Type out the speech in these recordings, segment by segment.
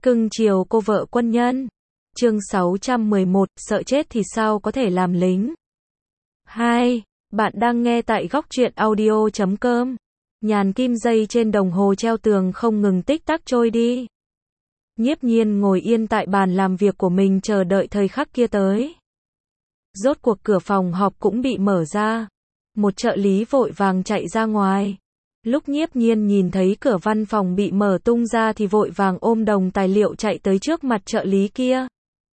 Cưng chiều cô vợ quân nhân. Chương 611, sợ chết thì sao có thể làm lính. 2. Bạn đang nghe tại góc truyện audio.com. Nhàn kim dây trên đồng hồ treo tường không ngừng tích tắc trôi đi. Nhiếp Nhiên ngồi yên tại bàn làm việc của mình chờ đợi thời khắc kia tới. Rốt cuộc cửa phòng họp cũng bị mở ra. Một trợ lý vội vàng chạy ra ngoài. Lúc Nhiếp Nhiên nhìn thấy cửa văn phòng bị mở tung ra thì vội vàng ôm đống tài liệu chạy tới trước mặt trợ lý kia.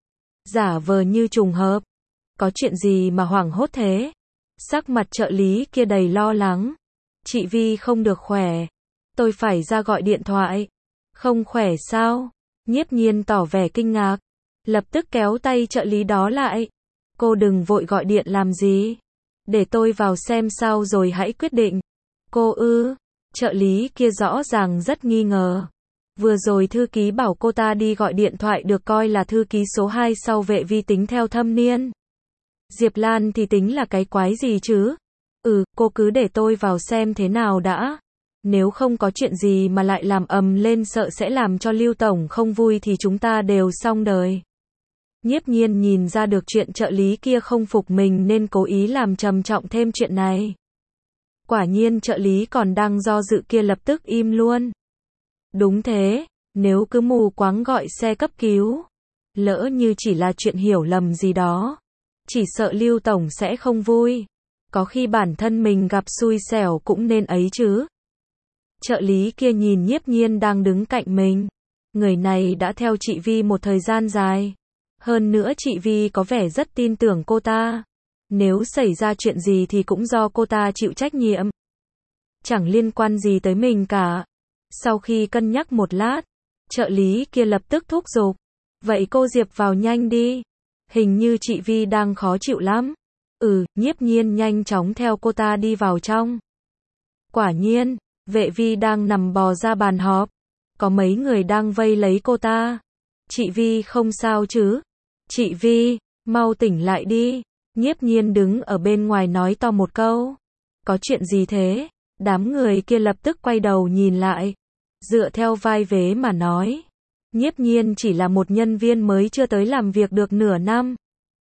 Giả vờ như trùng hợp. Có chuyện gì mà hoảng hốt thế? Sắc mặt trợ lý kia đầy lo lắng. Chị Vi không được khỏe. Tôi phải ra gọi điện thoại. Không khỏe sao? Nhiếp Nhiên tỏ vẻ kinh ngạc. Lập tức kéo tay trợ lý đó lại. Cô đừng vội gọi điện làm gì. Để tôi vào xem sao rồi hãy quyết định. Cô ư? Trợ lý kia rõ ràng rất nghi ngờ. Vừa rồi thư ký bảo cô ta đi gọi điện thoại được coi là thư ký số 2 sau Vệ Vi tính theo thâm niên. Diệp Lan thì tính là cái quái gì chứ? Cô cứ để tôi vào xem thế nào đã. Nếu không có chuyện gì mà lại làm ầm lên sợ sẽ làm cho Lưu Tổng không vui thì chúng ta đều xong đời. Nhiếp Nhiên nhìn ra được chuyện trợ lý kia không phục mình nên cố ý làm trầm trọng thêm chuyện này. Quả nhiên trợ lý còn đang do dự kia lập tức im luôn. Đúng thế, nếu cứ mù quáng gọi xe cấp cứu, lỡ như chỉ là chuyện hiểu lầm gì đó, chỉ sợ Lưu Tổng sẽ không vui. Có khi bản thân mình gặp xui xẻo cũng nên ấy chứ. Trợ lý kia nhìn Nhiếp Nhiên đang đứng cạnh mình. Người này đã theo chị Vi một thời gian dài. Hơn nữa chị Vi có vẻ rất tin tưởng cô ta. Nếu xảy ra chuyện gì thì cũng do cô ta chịu trách nhiệm. Chẳng liên quan gì tới mình cả. Sau khi cân nhắc một lát, trợ lý kia lập tức thúc giục. Vậy cô Diệp vào nhanh đi. Hình như chị Vi đang khó chịu lắm. Nhiếp Nhiên nhanh chóng theo cô ta đi vào trong. Quả nhiên, Vệ Vi đang nằm bò ra bàn họp. Có mấy người đang vây lấy cô ta. Chị Vi không sao chứ? Chị Vi, mau tỉnh lại đi. Nhiếp Nhiên đứng ở bên ngoài nói to một câu. Có chuyện gì thế? Đám người kia lập tức quay đầu nhìn lại. Dựa theo vai vế mà nói. Nhiếp Nhiên chỉ là một nhân viên mới chưa tới làm việc được nửa năm.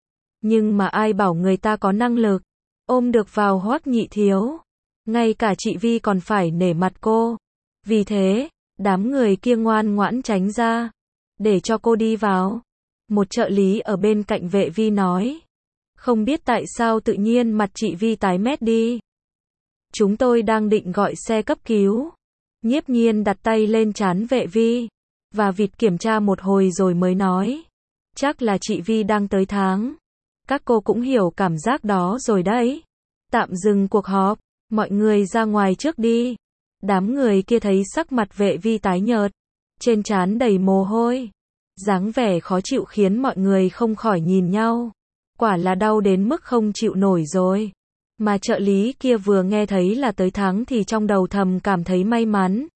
Nhưng mà ai bảo người ta có năng lực. Ôm được vào Hoắc Nhị Thiếu. Ngay cả chị Vi còn phải nể mặt cô. Vì thế, đám người kia ngoan ngoãn tránh ra. Để cho cô đi vào. Một trợ lý ở bên cạnh Vệ Vi nói. Không biết tại sao tự nhiên mặt chị Vi tái mét đi. Chúng tôi đang định gọi xe cấp cứu. Nhiếp Nhiên đặt tay lên trán Vệ Vi. Và vịt kiểm tra một hồi rồi mới nói. Chắc là chị Vi đang tới tháng. Các cô cũng hiểu cảm giác đó rồi đấy. Tạm dừng cuộc họp. Mọi người ra ngoài trước đi. Đám người kia thấy sắc mặt Vệ Vi tái nhợt. Trên trán đầy mồ hôi. Dáng vẻ khó chịu khiến mọi người không khỏi nhìn nhau. Quả là đau đến mức không chịu nổi rồi. Mà trợ lý kia vừa nghe thấy là tới tháng thì trong đầu thầm cảm thấy may mắn.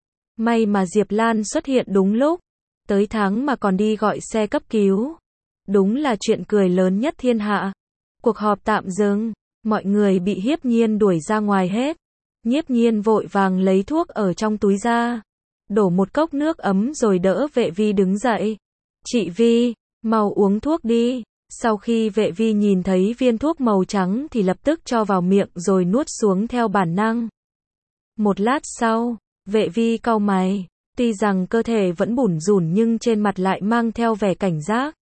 May mà Diệp Lan xuất hiện đúng lúc. Tới tháng mà còn đi gọi xe cấp cứu. Đúng là chuyện cười lớn nhất thiên hạ. Cuộc họp tạm dừng. Mọi người bị Nhiếp Nhiên đuổi ra ngoài hết. Nhiếp Nhiên vội vàng lấy thuốc ở trong túi ra. Đổ một cốc nước ấm rồi đỡ Vệ Vi đứng dậy. Chị Vi, mau uống thuốc đi. Sau khi Vệ Vi nhìn thấy viên thuốc màu trắng thì lập tức cho vào miệng rồi nuốt xuống theo bản năng. Một lát sau, Vệ Vi cau mày. Tuy rằng cơ thể vẫn bủn rủn nhưng trên mặt lại mang theo vẻ cảnh giác.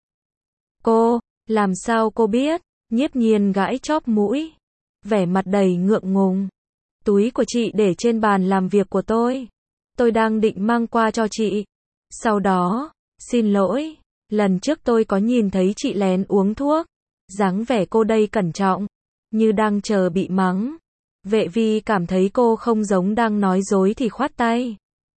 Cô, làm sao cô biết? Nhiếp Nhiên gãi chóp mũi. Vẻ mặt đầy ngượng ngùng. Túi của chị để trên bàn làm việc của tôi. Tôi đang định mang qua cho chị. Sau đó, xin lỗi, lần trước tôi có nhìn thấy chị lén uống thuốc. Dáng vẻ cô đây cẩn trọng, như đang chờ bị mắng. Vệ Vi cảm thấy cô không giống đang nói dối thì khoát tay.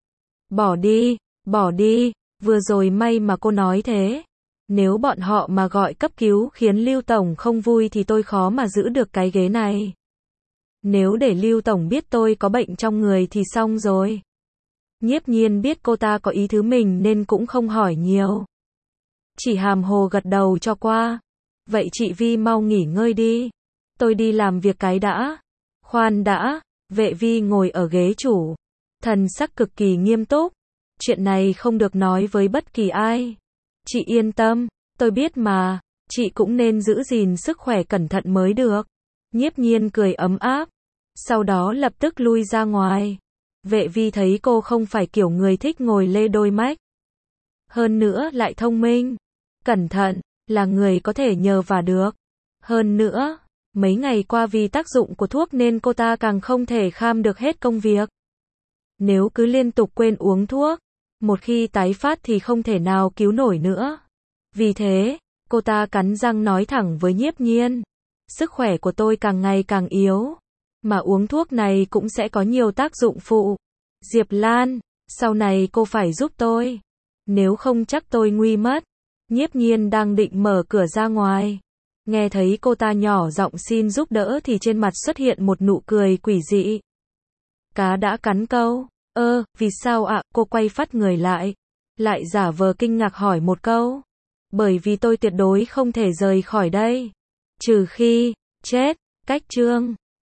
Bỏ đi, vừa rồi may mà cô nói thế. Nếu bọn họ mà gọi cấp cứu khiến Lưu Tổng không vui thì tôi khó mà giữ được cái ghế này. Nếu để Lưu Tổng biết tôi có bệnh trong người thì xong rồi. Nhiếp Nhiên biết cô ta có ý thứ mình nên cũng không hỏi nhiều. Chỉ hàm hồ gật đầu cho qua. Vậy chị Vi mau nghỉ ngơi đi. Tôi đi làm việc cái đã. Khoan đã. Vệ Vi ngồi ở ghế chủ. Thần sắc cực kỳ nghiêm túc. Chuyện này không được nói với bất kỳ ai. Chị yên tâm, tôi biết mà, chị cũng nên giữ gìn sức khỏe cẩn thận mới được. Nhiếp Nhiên cười ấm áp, sau đó lập tức lui ra ngoài. Vệ Vi thấy cô không phải kiểu người thích ngồi lê đôi mách. Hơn nữa lại thông minh, cẩn thận, là người có thể nhờ vả được. Hơn nữa, mấy ngày qua vì tác dụng của thuốc nên cô ta càng không thể kham được hết công việc. Nếu cứ liên tục quên uống thuốc, một khi tái phát thì không thể nào cứu nổi nữa. Vì thế, cô ta cắn răng nói thẳng với Nhiếp Nhiên. Sức khỏe của tôi càng ngày càng yếu, mà uống thuốc này cũng sẽ có nhiều tác dụng phụ. Diệp Lan, sau này cô phải giúp tôi. Nếu không chắc tôi nguy mất. Nhiếp Nhiên đang định mở cửa ra ngoài. Nghe thấy cô ta nhỏ giọng xin giúp đỡ thì trên mặt xuất hiện một nụ cười quỷ dị. Cá đã cắn câu. Vì sao ạ? Cô quay phắt người lại. Lại giả vờ kinh ngạc hỏi một câu. Bởi vì tôi tuyệt đối không thể rời khỏi đây. Trừ khi, chết, cách chương.